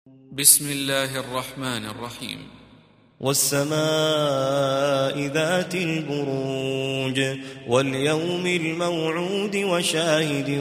بسم الله الرحمن الرحيم. والسماء ذات البروج واليوم الموعود وشاهد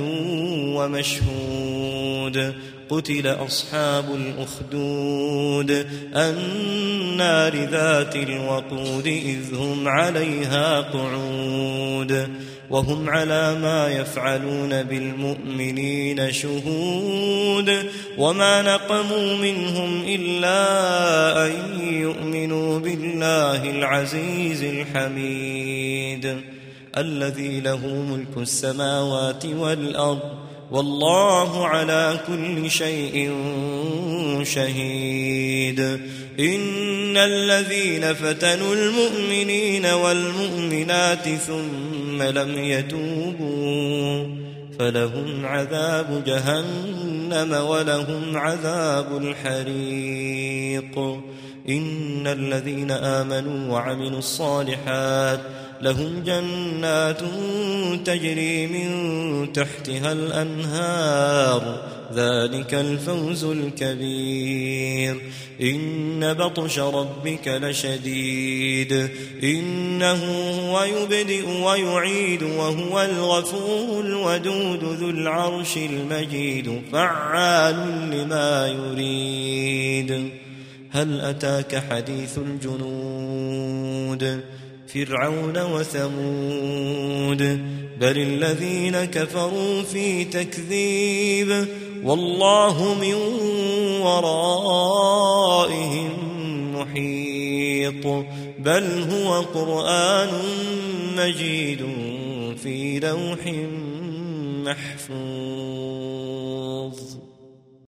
ومشهود قتل أصحاب الأخدود النار ذات الوقود إذ هم عليها قعود وهم على ما يفعلون بالمؤمنين شهود وما نقموا منهم إلا أن يؤمنوا بالله العزيز الحميد الذي له ملك السماوات والأرض والله على كل شيء شهيد إن الذين فتنوا المؤمنين والمؤمنات ثم لم يتوبوا فلهم عذاب جهنم ولهم عذاب الحريق إن الذين آمنوا وعملوا الصالحات لهم جنات تجري من تحتها الأنهار ذلك الفوز الكبير إن بطش ربك لشديد إنه هو يبدئ ويعيد وهو الغفور الودود ذو العرش المجيد فعال لما يريد هل أتاك حديث الجنود فرعون وثمود بل الذين كفروا في تكذيب والله من ورائهم محيط بل هو قرآن مجيد في لوح محفوظ.